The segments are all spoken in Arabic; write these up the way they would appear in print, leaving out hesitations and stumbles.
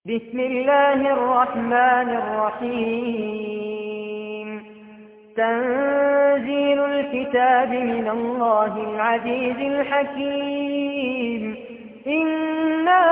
بسم الله الرحمن الرحيم تنزيل الكتاب من الله العزيز الحكيم إنا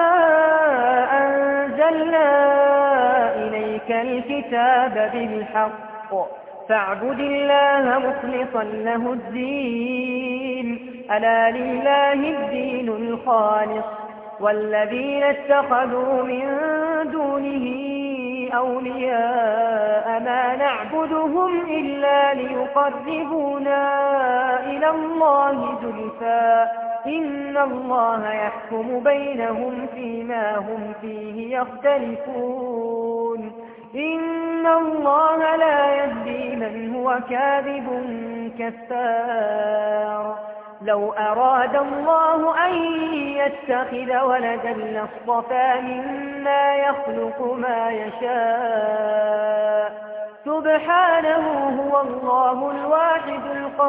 أنزلنا إليك الكتاب بالحق فاعبد الله مخلصا له الدين ألا لله الدين الخالص والذين اتخذوا من دونه أولياء ما نعبدهم إلا ليقربونا إلى الله زلفى إن الله يحكم بينهم فيما هم فيه يختلفون إن الله لا يهدي من هو كاذب كفار لو أراد الله أن يتخذ ولدا لاصطفى مما يخلق ما يشاء سبحانه هو الله الواحد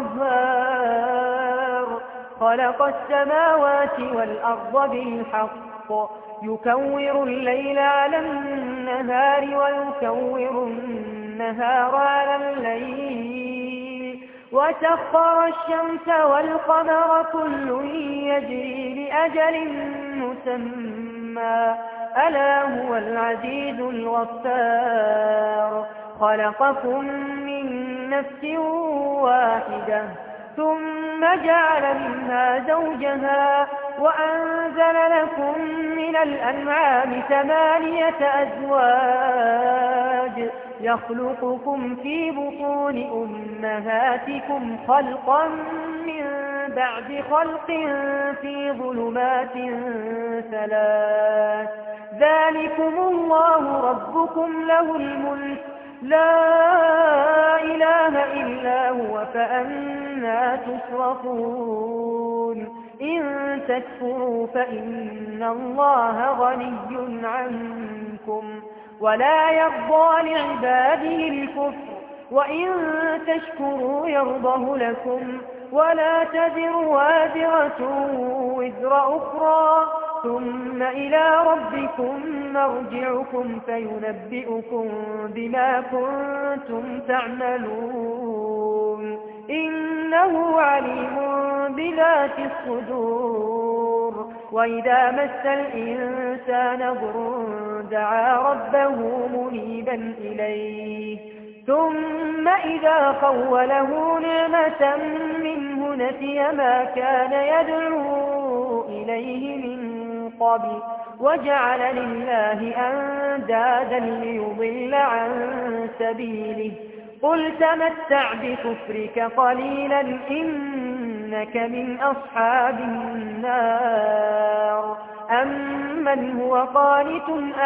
القهار خلق السماوات والأرض بالحق يكور الليل على النهار ويكور النهار على الليل وسخر الشمس والقمر كل يجري لأجل مسمى ألا هو العزيز الغفار خلقكم من نفس واحدة ثم جعل منها زوجها وأنزل لكم من الأنعام 8 أزواج يخلقكم في بطون أمهاتكم خلقا من بعد خلق في ظلمات 3 ذلكم الله ربكم له الملك لا إله إلا هو فأنى تصرفون إن تكفروا فإن الله غني عنكم ولا يرضى لعباده الكفر وإن تشكروا يرضه لكم ولا تزر وازرة وزر أخرى ثم إلى ربكم مرجعكم فينبئكم بما كنتم تعملون إنه عليم بذات الصدور وإذا مس الإنسان ضر دعا ربه منيبا إليه ثم إذا خوله نعمة منه نسي ما كان يدعو إليه من قبل وجعل لله أندادا ليضل عن سبيله قل تمتع بكفرك قليلا إنك من أصحاب النار أمن هو قانت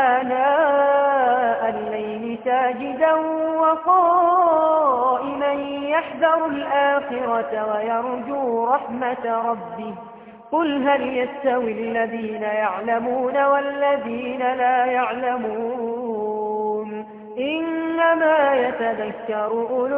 آناء الليل ساجدا وقائما يحذر الآخرة ويرجو رحمة ربه قل هل يستوي الذين يعلمون والذين لا يعلمون إنما يتذكر أولو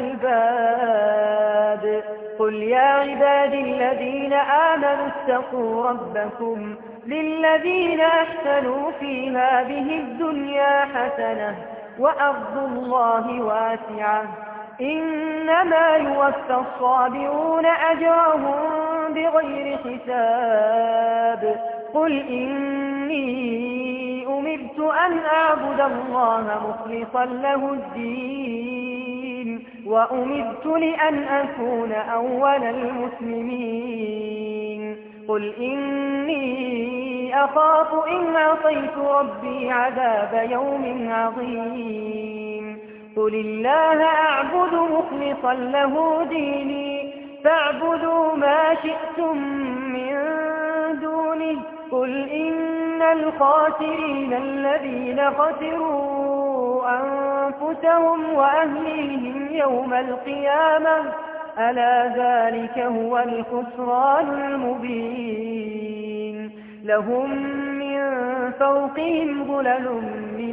الألباب قل يا عبادي الذين آمنوا اتقوا ربكم للذين أحسنوا في هذه الدنيا حسنة وأرض الله واسعة إنما يوفى الصابرون أجرهم بغير حساب قل إني أمرت أن أعبد الله مخلصا له الدين وأمرت لأن أكون أول المسلمين قل إني أخاف إن عصيت ربي عذاب يوم عظيم قل الله أعبد مخلصا له ديني فاعبدوا ما شئتم من دونه قل إن الخاسرين الذين خسروا أنفسهم وأهليهم يوم القيامة ألا ذلك هو الخسران المبين لهم من فوقهم ظلل من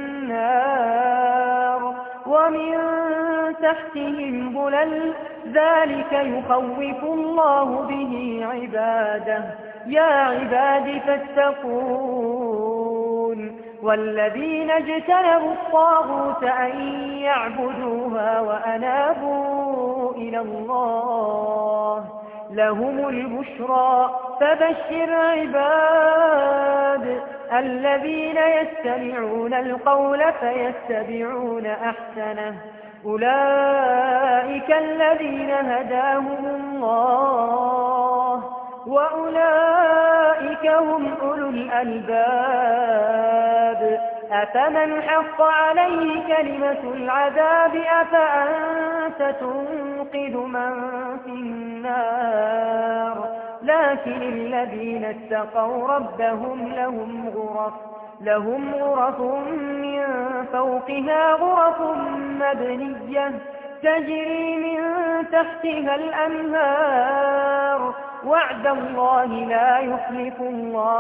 النار ومن تحتهم ظلل ذلك يخوف الله به عباده يا عباد فاتقون والذين اجتنبوا الطاغوت أن يعبدوها وأنابوا إلى الله لهم البشرى فبشر عباد الذين يستمعون القول فيتبعون أحسنه أولئك الذين هداهم الله وأولئك هم أولو الألباب أفمن حق عليه كلمة العذاب أفأنت تنقذ من في النار لكن الذين اتقوا ربهم لهم غرف من فوقها غرف مبنية تجري من تحتها الأنهار وعد الله لا يخلف الله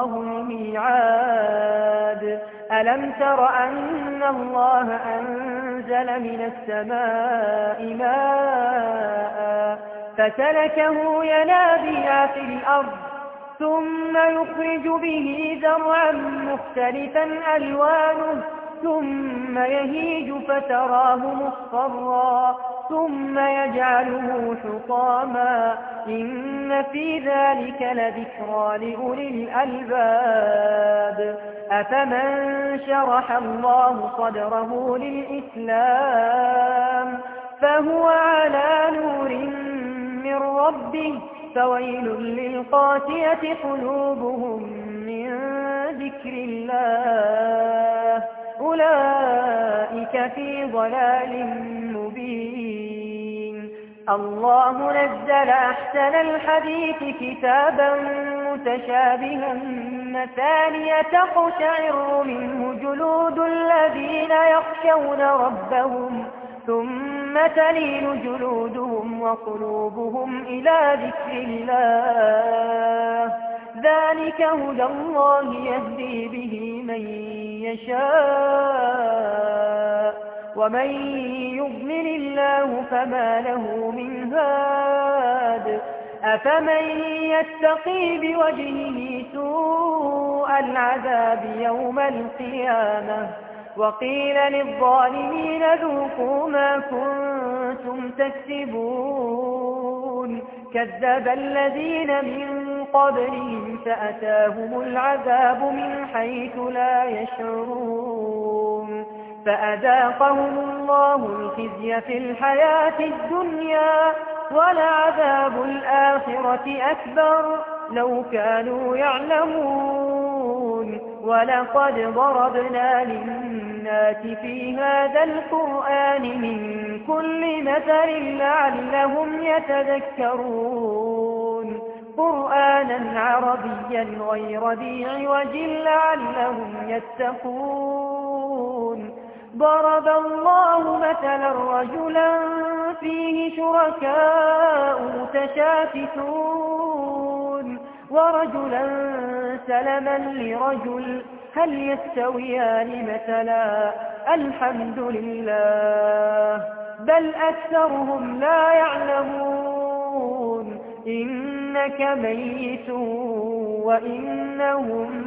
الميعاد ألم تر أن الله أنزل من السماء ماء فسلكه ينابيع في الأرض ثم يخرج به زرعا مختلفا ألوانه ثم يهيج فتراه مصفرا ثم يجعله حطاما إن في ذلك لذكرى لأولي الألباب أفمن شرح الله صدره للإسلام فهو على نور من ربه فويل للقاسية قلوبهم من ذكر الله أولئك في ضلال مبين الله نزل أحسن الحديث كتابا متشابها مثانية تقشعر منه جلود الذين يخشون ربهم ثم تلين جلودهم وقلوبهم إلى ذكر الله ذلك هدى الله يهدي به من يشاء ومن يضلل الله فما له من هاد أفمن يتقي بوجهه سوء العذاب يوم القيامة وقيل للظالمين ذوقوا ما كنتم تكسبون كذب الذين من قبلهم فأتاهم العذاب من حيث لا يشعرون فأذاقهم الله الخزي في الحياة الدنيا ولعذاب الآخرة أكبر لو كانوا يعلمون ولقد ضربنا للناس في هذا القرآن من كل مثل لعلهم يتذكرون قرآنا عربيا غير ذي عوج لعلهم يتقون ضرب الله مثلا رجلا فيه شركاء متشاكسون ورجلا سلما لرجل هل يستويان مثلا الحمد لله بل أكثرهم لا يعلمون إنك ميت وإنهم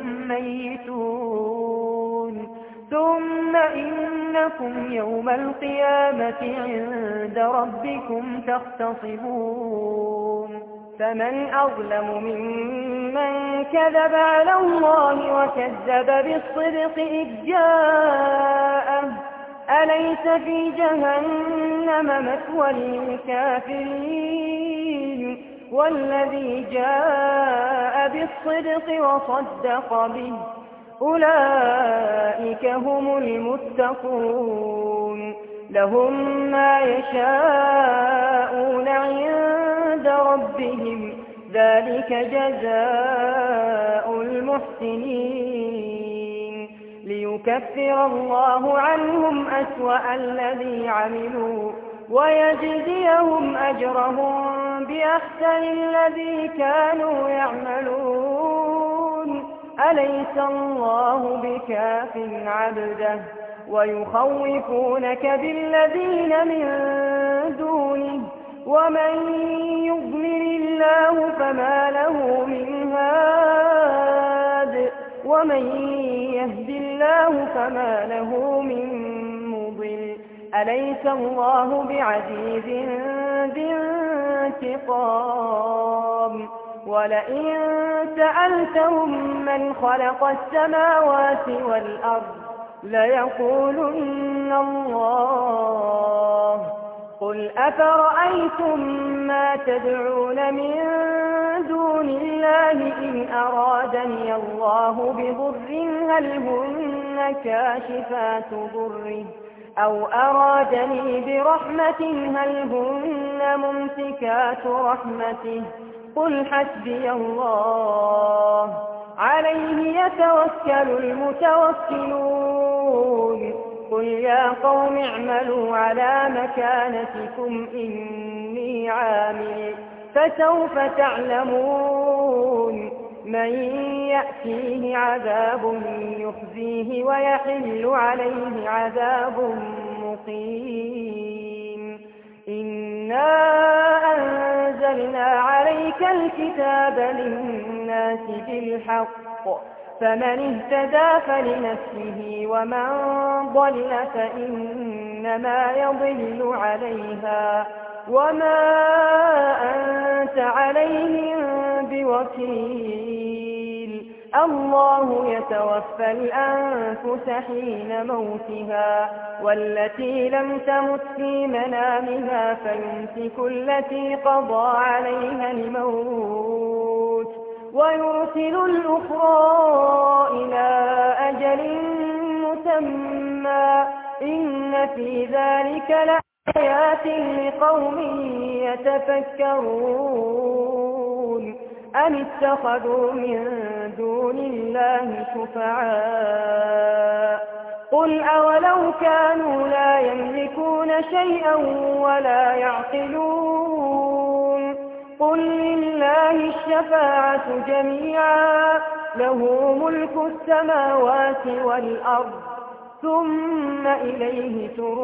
ميتون ثم إنكم يوم القيامة عند ربكم تختصمون فمن أظلم ممن كذب على الله وكذب بالصدق إذ جاءه أليس في جهنم مثوى للكافرين والذي جاء بالصدق وصدق به أولئك هم المتقون لهم ما يشاءون عند ربهم ذلك جزاء المحسنين ليكفر الله عنهم أسوأ الذي عملوا ويجزيهم أجرهم بأحسن الذي كانوا يعملون أليس الله بكاف عبده ويخوفونك بالذين من دونه ومن يضلل الله فما له من هاد ومن يهد الله فما له من مضل أليس الله بعزيز ذي انتقام ولئن سألتهم من خلق السماوات والأرض ليقولن الله قل أفرأيتم ما تدعون من دون الله إن أرادني الله بضر هل هن كاشفات ضره أو أرادني برحمة هل هن ممسكات رحمته قل حسبي الله عليه يتوكل المتوكلون قل يا قوم اعملوا على مكانتكم إني عامل فسوف تعلمون من يأتيه عذاب يخزيه ويحل عليه عذاب مقيم إنا أنزلنا عليك الكتاب للناس بالحق فمن اهتدى فلنفسه ومن ضل فإنما يضل عليها وما أنت عليهم بوكيل الله يتوفى الأنفس حين موتها والتي لم تمت في منامها فيمسك التي قضى عليها الموت ويرسل الأخرى إلى أجل مسمى إن في ذلك لآيات لقوم يتفكرون أم اتخذوا من دون الله شفعاء قل أولو كانوا لا يملكون شيئا ولا يعقلون قل لله الشفاعة جميعا له ملك السماوات والأرض ثم إليه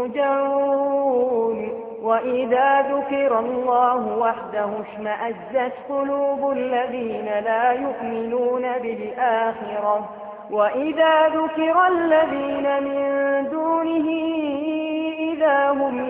ترجعون وإذا ذكر الله وحده اشمأزت قلوب الذين لا يؤمنون بالآخرة وإذا ذكر الذين من دونه إذا هم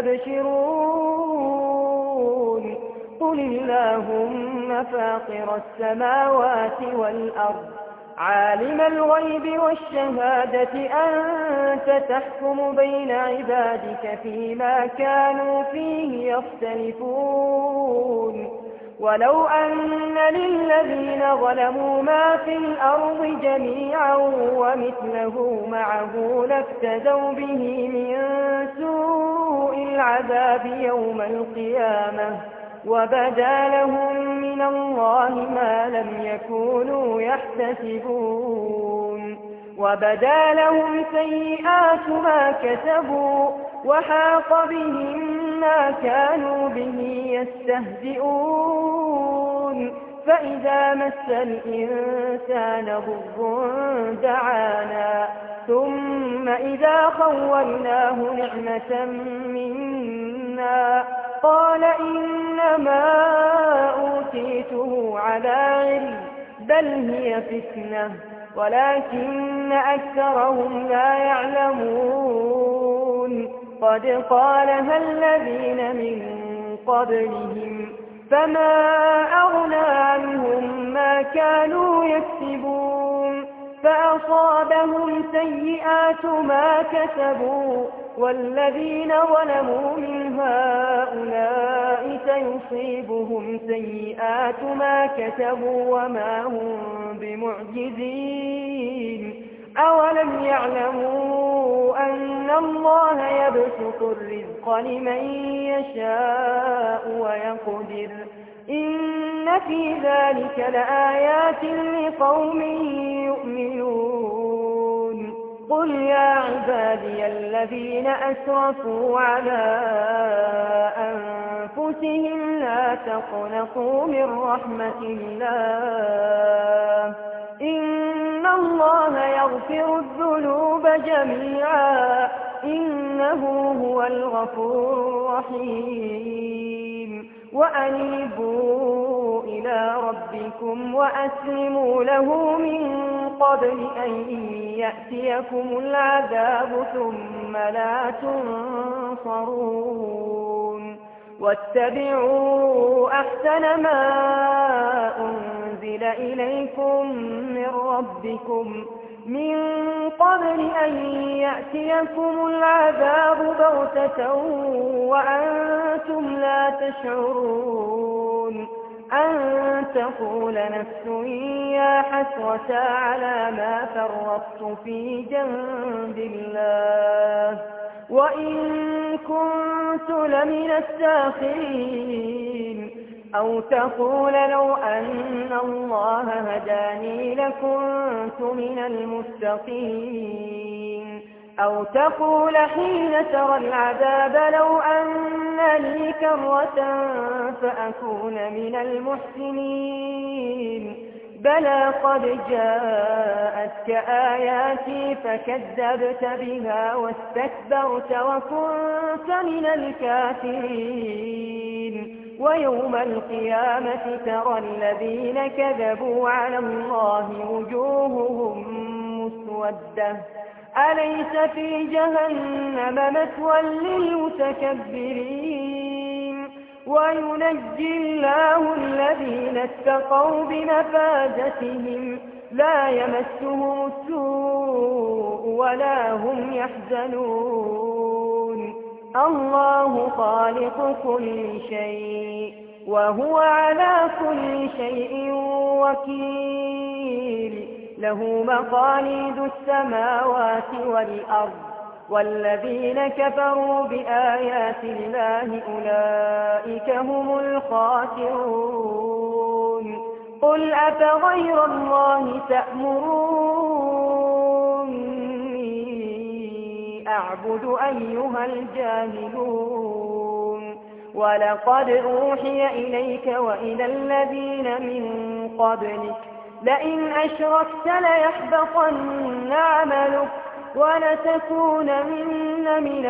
يستبشرون قل اللهم فاطر السماوات والأرض عالم الغيب والشهادة أنت تحكم بين عبادك فيما كانوا فيه يختلفون ولو أن للذين ظلموا ما في الأرض جميعا ومثله معه لافتدوا به من سوء العذاب يوم القيامة وبدا لهم من الله ما لم يكونوا يحتسبون وبدا لهم سيئات ما كسبوا وحاق بهم ما كانوا به يستهزئون فإذا مس الإنسان ضر دعانا ثم إذا خولناه نعمة منا قال إنما أوتيته على علم بل هي فتنة ولكن أكثرهم لا يعلمون قد قالها الذين من قبلهم فما أغنى عنهم ما كانوا يكسبون فأصابهم سيئات ما كسبوا والذين ظلموا من هؤلاء سيصيبهم سيئات ما كسبوا وما هم بمعجزين أولم يعلموا أن الله يبسط الرزق لمن يشاء ويقدر إن في ذلك لآيات لقوم يؤمنون قل يا عبادي الذين أسرفوا على أنفسهم لا تقنطوا من رحمة الله إن الله يغفر الذنوب جميعا إنه هو الغفور الرحيم وأنيبوا إلى ربكم وأسلموا له من قبل أن يأتيكم العذاب ثم لا تنصرون واتبعوا أحسن ما أنزل إليكم من ربكم من قبل أن يأتيكم العذاب بغتة وأنتم لا تشعرون أن تقول نفس يا حسرة على ما فرطت في جنب الله وإن كنت لمن الساخرين أو تقول لو أن الله هداني لكنت من المتقين أو تقول حين ترى العذاب لو أن لي كرة فأكون من المحسنين بلى قد جاءتك آياتي فكذبت بها واستكبرت وكنت من الكافرين ويوم القيامة ترى الذين كذبوا على الله وجوههم مسودة أليس في جهنم مثوى للمتكبرين وينجي الله الذين اتقوا بمفازتهم لا يمسهم السوء ولا هم يحزنون الله خالق كل شيء وهو على كل شيء وكيل له مقاليد السماوات والأرض والذين كفروا بآيات الله أولئك هم الخاسرون قل أفغير الله تأمروني أعبد أيها الجاهلون ولقد أوحي إليك وإلى الذين من قبلك لئن أشركت ليحبطن عملك ولتكونن من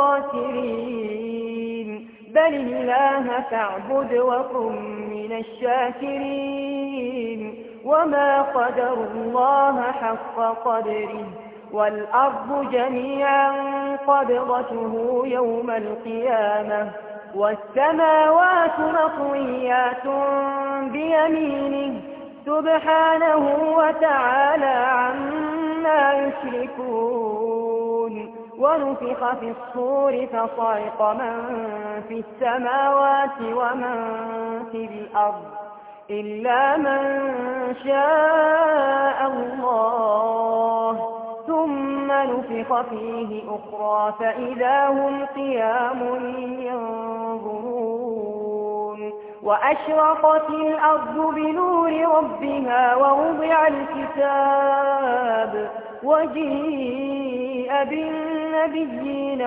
الخاسرين بل الله فاعبد وكن من الشاكرين وما قدروا الله حق قدره والأرض جميعا قبضته يوم القيامة والسماوات مطويات بيمينه سبحانه وتعالى عما يشركون ونفخ في الصور فصعق من في السماوات ومن في الأرض إلا من شاء الله ثم نفخ فيه أخرى فإذا هم قيام ينظرون وأشرقت الأرض بنور ربها ووضع الكتاب وجيء بالنبيين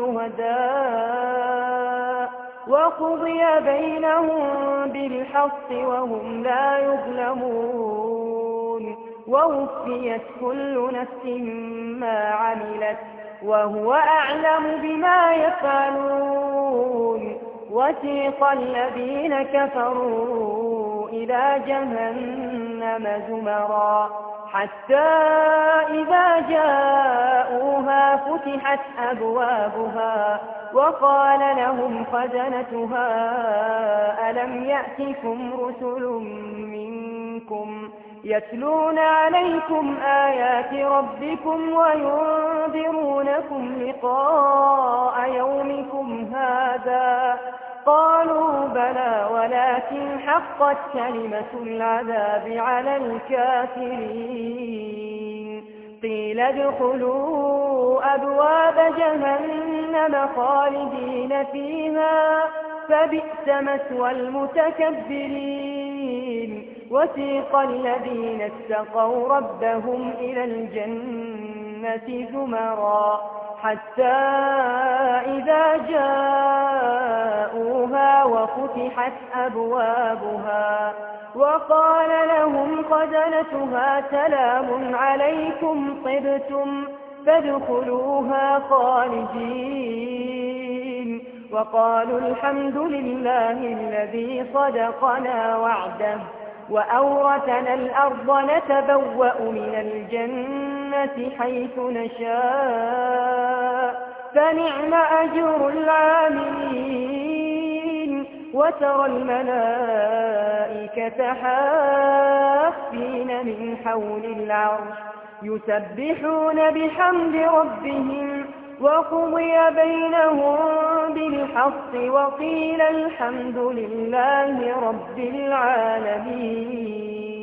والشهداء وقضي بينهم بالحق وهم لا يظلمون ووفيت كل نفس ما عملت وهو أعلم بما يفعلون وسيق الذين كفروا إلى جهنم زمرا حتى إذا جاءوها فتحت أبوابها وقال لهم خزنتها ألم يأتكم رسل منكم يتلون عليكم آيات ربكم وينذرونكم لقاء يومكم هذا قالوا بلى ولكن حقت كلمة العذاب على الكافرين قيل ادخلوا أبواب جهنم خالدين فيها فبئس مثوى المتكبرين وسيق الذين اتقوا ربهم إلى الجنة زمرا حتى إذا جاءوها وفتحت أبوابها وقال لهم خزنتها سلام عليكم طبتم فادخلوها خالدين وقالوا الحمد لله الذي صدقنا وعده وأورثنا الأرض نتبوأ من الجنة حيث نشاء فنعم أجر العاملين وترى الملائكة حافين من حول العرش يسبحون بحمد ربهم وقضي بينهم بالحق وقيل الحمد لله رب العالمين.